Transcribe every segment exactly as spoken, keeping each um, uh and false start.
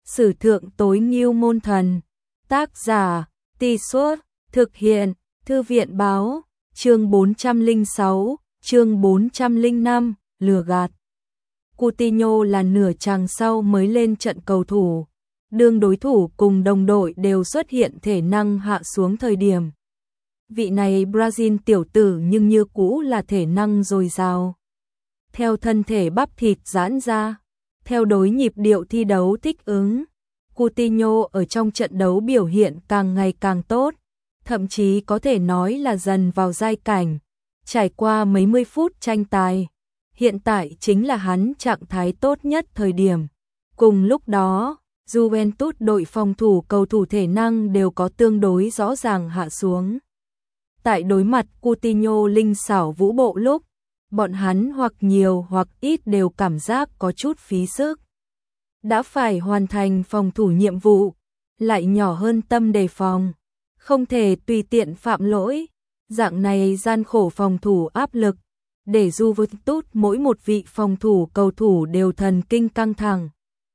Sử thượng tối ngưu môn thần. Tác giả, Tì Suốt, thực hiện, Thư viện báo, chương bốn trăm lẻ sáu, chương bốn trăm lẻ năm, lừa gạt. Coutinho là nửa chặng sau mới lên trận cầu thủ. Đương đối thủ cùng đồng đội đều xuất hiện thể năng hạ xuống thời điểm. Vị này Brazil tiểu tử nhưng như cũ là thể năng dồi dào. Theo thân thể bắp thịt giãn ra, theo đối nhịp điệu thi đấu thích ứng, Coutinho ở trong trận đấu biểu hiện càng ngày càng tốt, thậm chí có thể nói là dần vào giai cảnh. Trải qua mấy mươi phút tranh tài, hiện tại chính là hắn trạng thái tốt nhất thời điểm. Cùng lúc đó, Juventus đội phòng thủ cầu thủ thể năng đều có tương đối rõ ràng hạ xuống. Tại đối mặt Coutinho linh xảo vũ bộ lúc, bọn hắn hoặc nhiều hoặc ít đều cảm giác có chút phí sức. Đã phải hoàn thành phòng thủ nhiệm vụ, lại nhỏ hơn tâm đề phòng, không thể tùy tiện phạm lỗi. Dạng này gian khổ phòng thủ áp lực, để Juventus mỗi một vị phòng thủ cầu thủ đều thần kinh căng thẳng.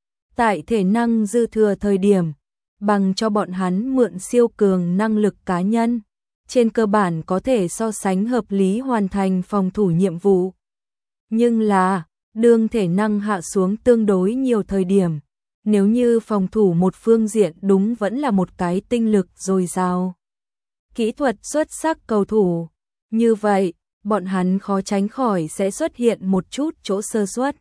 Tại thể năng dư thừa thời điểm, bằng cho bọn hắn mượn siêu cường năng lực cá nhân, trên cơ bản có thể so sánh hợp lý hoàn thành phòng thủ nhiệm vụ. Nhưng là, đương thể năng hạ xuống tương đối nhiều thời điểm, nếu như phòng thủ một phương diện đúng vẫn là một cái tinh lực dồi dào, kỹ thuật xuất sắc cầu thủ, như vậy, bọn hắn khó tránh khỏi sẽ xuất hiện một chút chỗ sơ suất.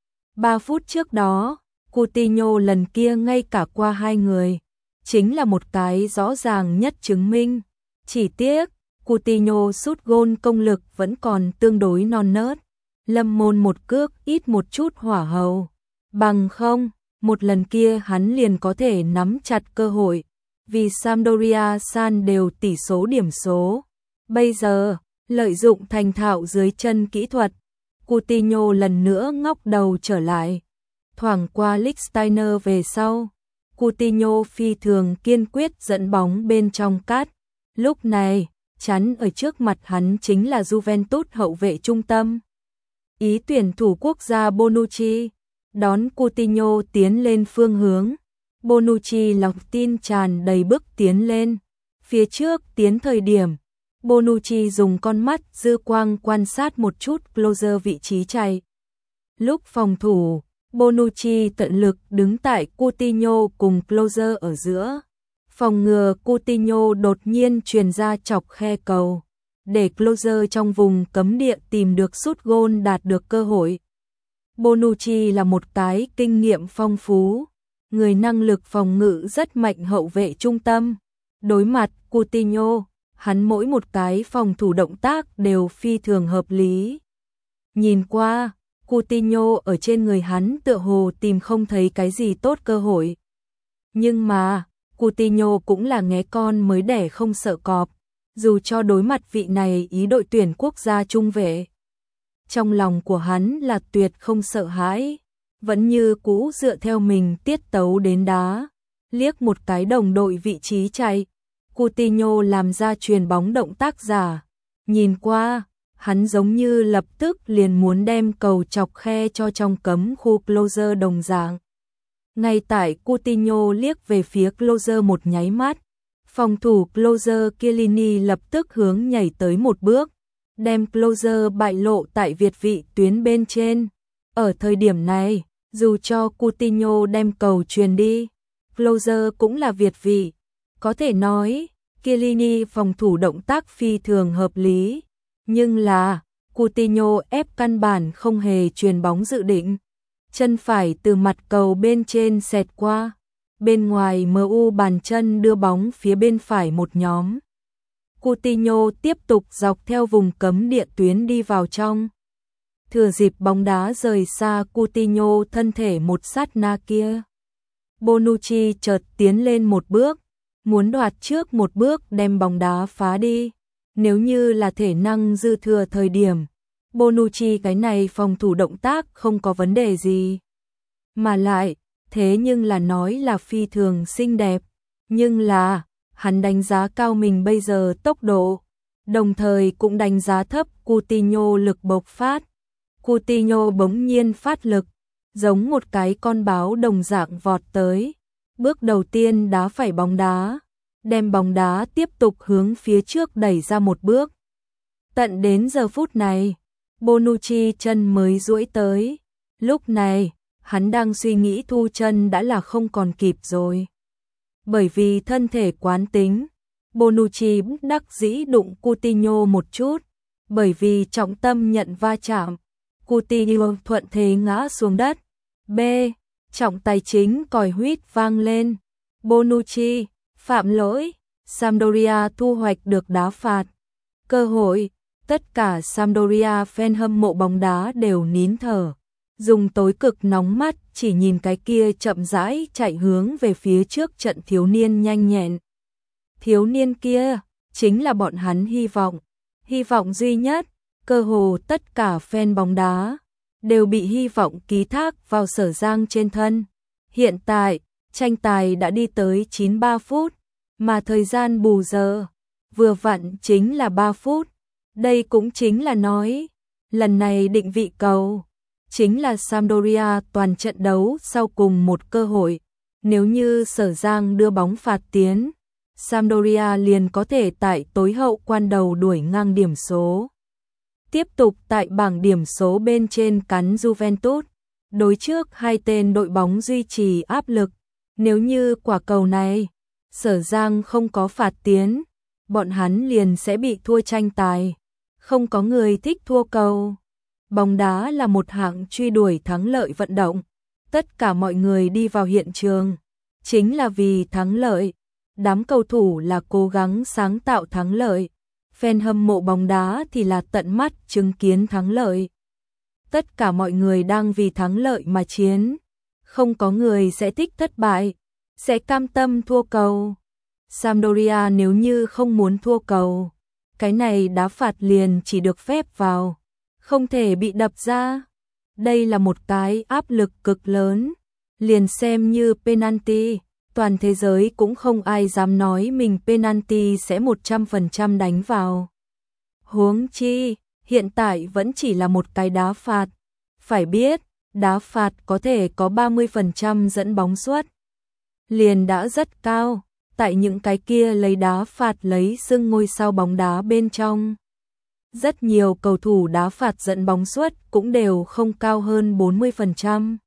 Ba phút trước đó, Coutinho lần kia ngay cả qua hai người, chính là một cái rõ ràng nhất chứng minh. Chỉ tiếc, Coutinho sút gôn công lực vẫn còn tương đối non nớt, lâm môn một cước ít một chút hỏa hầu. Bằng không, một lần kia hắn liền có thể nắm chặt cơ hội, vì Sampdoria san đều tỷ số điểm số. Bây giờ, lợi dụng thành thạo dưới chân kỹ thuật, Coutinho lần nữa ngóc đầu trở lại. Thoảng qua Lichtsteiner về sau, Coutinho phi thường kiên quyết dẫn bóng bên trong cát. Lúc này, chắn ở trước mặt hắn chính là Juventus hậu vệ trung tâm. Ý tuyển thủ quốc gia Bonucci, đón Coutinho tiến lên phương hướng. Bonucci lòng tin tràn đầy bước tiến lên. Phía trước tiến thời điểm, Bonucci dùng con mắt dư quang quan sát một chút Closer vị trí chạy. Lúc phòng thủ, Bonucci tận lực đứng tại Coutinho cùng Closer ở giữa, phòng ngừa Coutinho đột nhiên truyền ra chọc khe cầu, để Closer trong vùng cấm địa tìm được sút gôn đạt được cơ hội. Bonucci là một cái kinh nghiệm phong phú, người năng lực phòng ngự rất mạnh hậu vệ trung tâm. Đối mặt Coutinho, hắn mỗi một cái phòng thủ động tác đều phi thường hợp lý. Nhìn qua, Coutinho ở trên người hắn tựa hồ tìm không thấy cái gì tốt cơ hội. Nhưng mà, Coutinho cũng là nghé con mới đẻ không sợ cọp, dù cho đối mặt vị này ý đội tuyển quốc gia trung vệ. Trong lòng của hắn là tuyệt không sợ hãi, vẫn như cũ dựa theo mình tiết tấu đến đá, liếc một cái đồng đội vị trí chạy. Coutinho làm ra chuyền bóng động tác giả, nhìn qua, hắn giống như lập tức liền muốn đem cầu chọc khe cho trong cấm khu Closer đồng dạng. Ngay tại Coutinho liếc về phía Closer một nháy mắt, phòng thủ Closer Chiellini lập tức hướng nhảy tới một bước, đem Closer bại lộ tại việt vị tuyến bên trên. Ở thời điểm này, dù cho Coutinho đem cầu truyền đi, Closer cũng là việt vị. Có thể nói, Chiellini phòng thủ động tác phi thường hợp lý, nhưng là, Coutinho ép căn bản không hề truyền bóng dự định. Chân phải từ mặt cầu bên trên xẹt qua, bên ngoài em u bàn chân đưa bóng phía bên phải một nhóm. Coutinho tiếp tục dọc theo vùng cấm địa tuyến đi vào trong. Thừa dịp bóng đá rời xa Coutinho thân thể một sát na kia, Bonucci chợt tiến lên một bước, muốn đoạt trước một bước đem bóng đá phá đi. Nếu như là thể năng dư thừa thời điểm, Bonucci cái này phòng thủ động tác không có vấn đề gì. Mà lại, thế nhưng là nói là phi thường xinh đẹp. Nhưng là, hắn đánh giá cao mình bây giờ tốc độ, đồng thời cũng đánh giá thấp Coutinho lực bộc phát. Coutinho bỗng nhiên phát lực, giống một cái con báo đồng dạng vọt tới. Bước đầu tiên đá phải bóng đá, đem bóng đá tiếp tục hướng phía trước đẩy ra một bước. Tận đến giờ phút này, Bonucci chân mới duỗi tới. Lúc này, hắn đang suy nghĩ thu chân đã là không còn kịp rồi. Bởi vì thân thể quán tính, Bonucci bất đắc dĩ đụng Coutinho một chút. Bởi vì trọng tâm nhận va chạm, Coutinho thuận thế ngã xuống đất. B. Trọng tài chính còi huýt vang lên. Bonucci phạm lỗi, Sampdoria thu hoạch được đá phạt. Cơ hội, tất cả Sampdoria fan hâm mộ bóng đá đều nín thở, dùng tối cực nóng mắt chỉ nhìn cái kia chậm rãi chạy hướng về phía trước trận thiếu niên nhanh nhẹn. Thiếu niên kia chính là bọn hắn hy vọng, hy vọng duy nhất. Cơ hồ tất cả fan bóng đá đều bị hy vọng ký thác vào Sở Giang trên thân. Hiện tại, tranh tài đã đi tới chín mươi ba phút, mà thời gian bù giờ vừa vặn chính là ba phút. Đây cũng chính là nói, lần này định vị cầu chính là Sampdoria toàn trận đấu sau cùng một cơ hội. Nếu như Sở Giang đưa bóng phạt tiến, Sampdoria liền có thể tại tối hậu quan đầu đuổi ngang điểm số. Tiếp tục tại bảng điểm số bên trên cắn Juventus. Đối trước hai tên đội bóng duy trì áp lực. Nếu như quả cầu này, Sở Giang không có phạt tiến, bọn hắn liền sẽ bị thua tranh tài. Không có người thích thua cầu. Bóng đá là một hạng truy đuổi thắng lợi vận động. Tất cả mọi người đi vào hiện trường chính là vì thắng lợi. Đám cầu thủ là cố gắng sáng tạo thắng lợi. Fan hâm mộ bóng đá thì là tận mắt chứng kiến thắng lợi. Tất cả mọi người đang vì thắng lợi mà chiến. Không có người sẽ thích thất bại, sẽ cam tâm thua cầu. Sampdoria nếu như không muốn thua cầu, cái này đá phạt liền chỉ được phép vào, không thể bị đập ra. Đây là một cái áp lực cực lớn. Liền xem như penalty, toàn thế giới cũng không ai dám nói mình penalty sẽ một trăm phần trăm đánh vào. Huống chi, hiện tại vẫn chỉ là một cái đá phạt. Phải biết, đá phạt có thể có ba mươi phần trăm dẫn bóng suất. Liền đã rất cao, tại những cái kia lấy đá phạt lấy xưng ngôi sao bóng đá bên trong. Rất nhiều cầu thủ đá phạt dẫn bóng suất cũng đều không cao hơn bốn mươi phần trăm.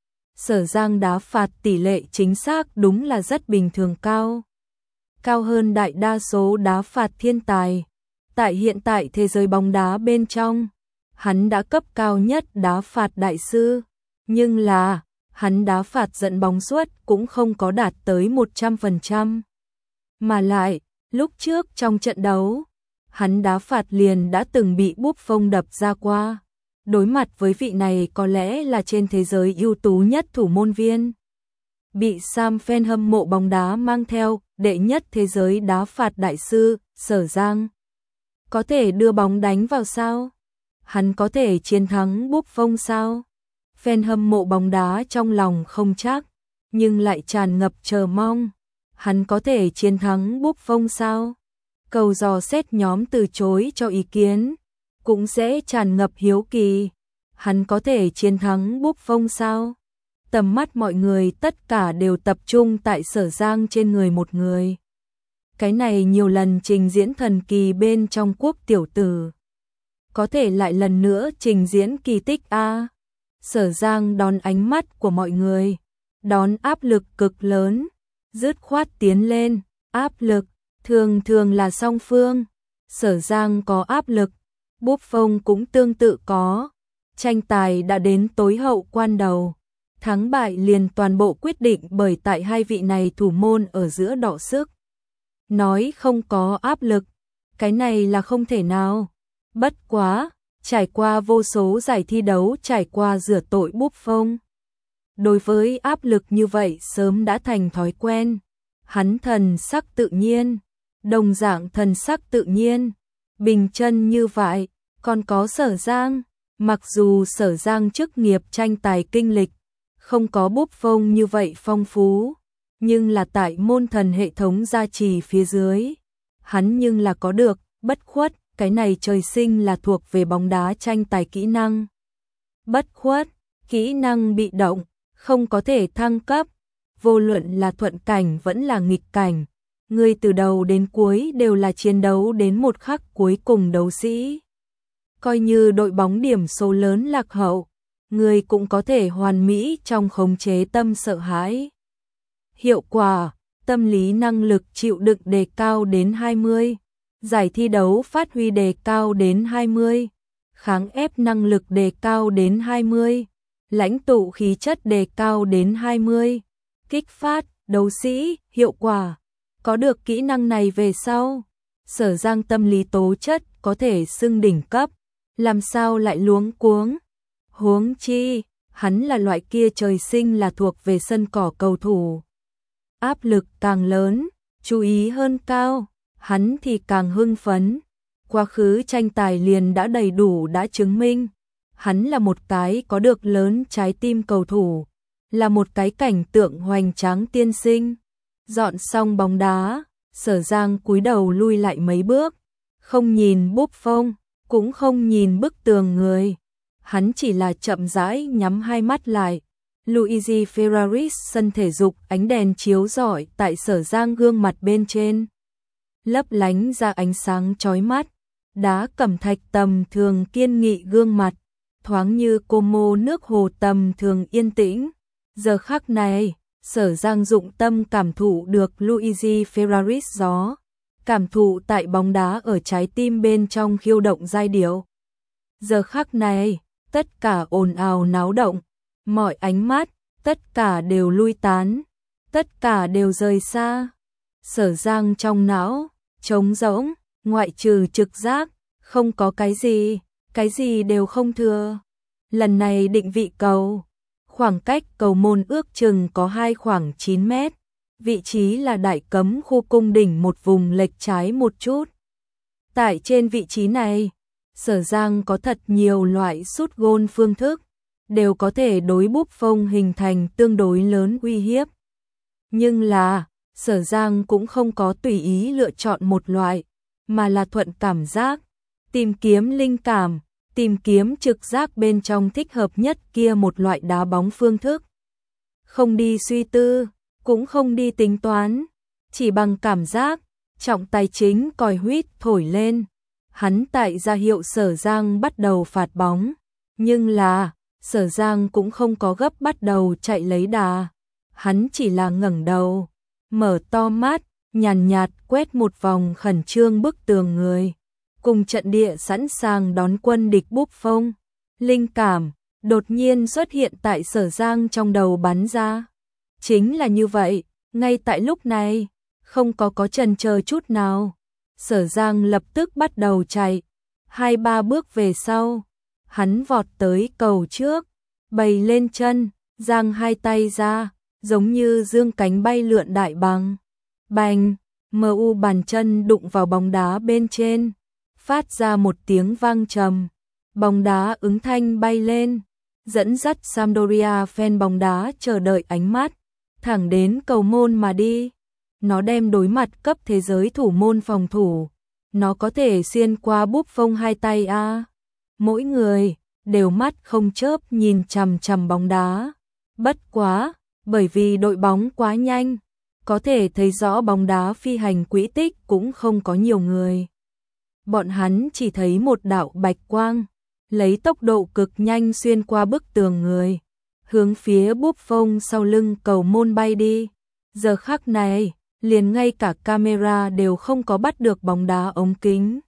Sở Giang đá phạt tỷ lệ chính xác đúng là rất bình thường cao. Cao hơn đại đa số đá phạt thiên tài. Tại hiện tại thế giới bóng đá bên trong, hắn đã cấp cao nhất đá phạt đại sư. Nhưng là, hắn đá phạt dẫn bóng suất cũng không có đạt tới một trăm phần trăm. Mà lại, lúc trước trong trận đấu, hắn đá phạt liền đã từng bị Buffon đập ra qua. Đối mặt với vị này có lẽ là trên thế giới ưu tú nhất thủ môn viên. Bị Sam fan hâm mộ bóng đá mang theo đệ nhất thế giới đá phạt đại sư, Sở Giang. Có thể đưa bóng đánh vào sao? Hắn có thể chiến thắng Buffon sao? Fan hâm mộ bóng đá trong lòng không chắc, nhưng lại tràn ngập chờ mong. Hắn có thể chiến thắng Buffon sao? Cầu dò xét nhóm từ chối cho ý kiến, cũng sẽ tràn ngập hiếu kỳ. Hắn có thể chiến thắng Buffon sao? Tầm mắt mọi người tất cả đều tập trung tại Sở Giang trên người một người. Cái này nhiều lần trình diễn thần kỳ bên trong quốc tiểu tử. Có thể lại lần nữa trình diễn kỳ tích a. Sở Giang đón ánh mắt của mọi người, đón áp lực cực lớn, dứt khoát tiến lên, áp lực thường thường là song phương. Sở Giang có áp lực, Buffon cũng tương tự có. Tranh tài đã đến tối hậu quan đầu, thắng bại liền toàn bộ quyết định bởi tại hai vị này thủ môn ở giữa đọ sức. Nói không có áp lực, cái này là không thể nào. Bất quá, trải qua vô số giải thi đấu, trải qua rửa tội Buffon. Đối với áp lực như vậy sớm đã thành thói quen. Hắn thần sắc tự nhiên, đồng dạng thần sắc tự nhiên, bình chân như vậy. Còn có Sở Giang, mặc dù Sở Giang chức nghiệp tranh tài kinh lịch không có Buffon như vậy phong phú, nhưng là tại môn thần hệ thống gia trì phía dưới, hắn nhưng là có được bất khuất. Cái này trời sinh là thuộc về bóng đá tranh tài kỹ năng. Bất khuất, kỹ năng bị động, không có thể thăng cấp, vô luận là thuận cảnh vẫn là nghịch cảnh. Ngươi từ đầu đến cuối đều là chiến đấu đến một khắc cuối cùng đấu sĩ. Coi như đội bóng điểm số lớn lạc hậu, ngươi cũng có thể hoàn mỹ trong khống chế tâm sợ hãi. Hiệu quả, tâm lý năng lực chịu đựng đề cao đến hai mươi, giải thi đấu phát huy đề cao đến hai mươi, kháng ép năng lực đề cao đến hai mươi, lãnh tụ khí chất đề cao đến hai mươi, kích phát, đấu sĩ, hiệu quả. Có được kỹ năng này về sau, Sở Giang tâm lý tố chất có thể xưng đỉnh cấp, làm sao lại luống cuống. Huống chi, hắn là loại kia trời sinh là thuộc về sân cỏ cầu thủ. Áp lực càng lớn, chú ý hơn cao, hắn thì càng hưng phấn. Quá khứ tranh tài liền đã đầy đủ đã chứng minh, hắn là một cái có được lớn trái tim cầu thủ, là một cái cảnh tượng hoành tráng tiên sinh. Dọn xong bóng đá, Sở Giang cúi đầu lui lại mấy bước, không nhìn Buffon, cũng không nhìn bức tường người. Hắn chỉ là chậm rãi nhắm hai mắt lại. Luigi Ferraris sân thể dục, ánh đèn chiếu rọi tại Sở Giang gương mặt bên trên, lấp lánh ra ánh sáng chói mắt. Đá cẩm thạch tầm thường kiên nghị gương mặt, thoáng như Como nước hồ tầm thường yên tĩnh. Giờ khắc này, Sở Giang dụng tâm cảm thụ được Luigi Ferraris gió, cảm thụ tại bóng đá ở trái tim bên trong khiêu động giai điệu. Giờ khắc này, tất cả ồn ào náo động, mọi ánh mắt, tất cả đều lui tán, tất cả đều rời xa. Sở Giang trong não, trống rỗng, ngoại trừ trực giác, không có cái gì, cái gì đều không thừa. Lần này định vị cầu, khoảng cách cầu môn ước chừng có hai khoảng chín mét, vị trí là đại cấm khu cung đỉnh một vùng lệch trái một chút. Tại trên vị trí này, Sở Giang có thật nhiều loại sút gôn phương thức, đều có thể đối Buffon hình thành tương đối lớn uy hiếp. Nhưng là, Sở Giang cũng không có tùy ý lựa chọn một loại, mà là thuận cảm giác, tìm kiếm linh cảm, tìm kiếm trực giác bên trong thích hợp nhất kia một loại đá bóng phương thức. Không đi suy tư, cũng không đi tính toán, chỉ bằng cảm giác, trọng tài chính còi huýt thổi lên. Hắn tại ra hiệu Sở Giang bắt đầu phạt bóng, nhưng là, Sở Giang cũng không có gấp bắt đầu chạy lấy đà. Hắn chỉ là ngẩng đầu, mở to mắt, nhàn nhạt quét một vòng khẩn trương bức tường người, cùng trận địa sẵn sàng đón quân địch Buffon. Linh cảm đột nhiên xuất hiện tại Sở Giang trong đầu bắn ra. Chính là như vậy, ngay tại lúc này, không có có chần chờ chút nào. Sở Giang lập tức bắt đầu chạy, hai ba bước về sau, hắn vọt tới cầu trước, bày lên chân, giang hai tay ra, giống như dương cánh bay lượn đại bàng. Bành, em u bàn chân đụng vào bóng đá bên trên, phát ra một tiếng vang trầm, bóng đá ứng thanh bay lên, dẫn dắt Sampdoria fan bóng đá chờ đợi ánh mắt, thẳng đến cầu môn mà đi. Nó đem đối mặt cấp thế giới thủ môn phòng thủ, nó có thể xuyên qua Buffon hai tay a. À. Mỗi người đều mắt không chớp nhìn chằm chằm bóng đá. Bất quá, bởi vì đội bóng quá nhanh, có thể thấy rõ bóng đá phi hành quỹ tích cũng không có nhiều người. Bọn hắn chỉ thấy một đạo bạch quang, lấy tốc độ cực nhanh xuyên qua bức tường người, hướng phía Buffon sau lưng cầu môn bay đi. Giờ khắc này, liền ngay cả camera đều không có bắt được bóng đá ống kính.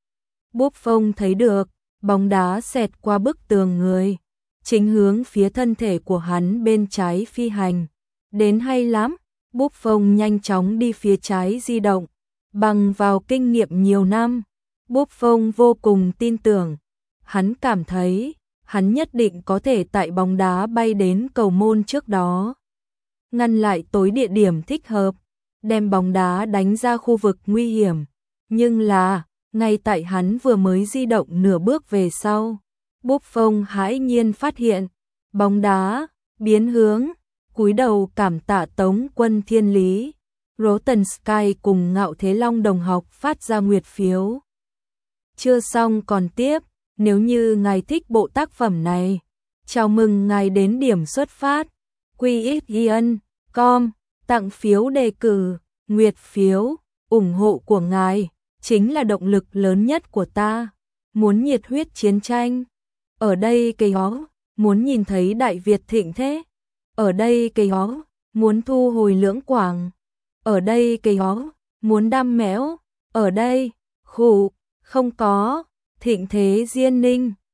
Buffon thấy được, bóng đá xẹt qua bức tường người, chính hướng phía thân thể của hắn bên trái phi hành. Đến hay lắm, Buffon nhanh chóng đi phía trái di động, bằng vào kinh nghiệm nhiều năm, Buffon vô cùng tin tưởng. Hắn cảm thấy, hắn nhất định có thể tại bóng đá bay đến cầu môn trước đó, ngăn lại tối địa điểm thích hợp, đem bóng đá đánh ra khu vực nguy hiểm. Nhưng là, ngay tại hắn vừa mới di động nửa bước về sau, Buffon hãi nhiên phát hiện, bóng đá biến hướng, cúi đầu cảm tạ Tống Quân Thiên Lý. Rotten Sky cùng Ngạo Thế Long đồng học phát ra nguyệt phiếu. Chưa xong còn tiếp, nếu như ngài thích bộ tác phẩm này, Chào mừng ngài đến điểm xuất phát. quy ích yên chấm com tặng phiếu đề cử, nguyệt phiếu, ủng hộ của ngài chính là động lực lớn nhất của ta. Muốn nhiệt huyết chiến tranh, ở đây cây ó, muốn nhìn thấy Đại Việt thịnh thế, ở đây cây ó, muốn thu hồi Lưỡng Quảng, ở đây cây ó, muốn đam mẽo, ở đây, khụ, không có, thịnh thế Diên Ninh.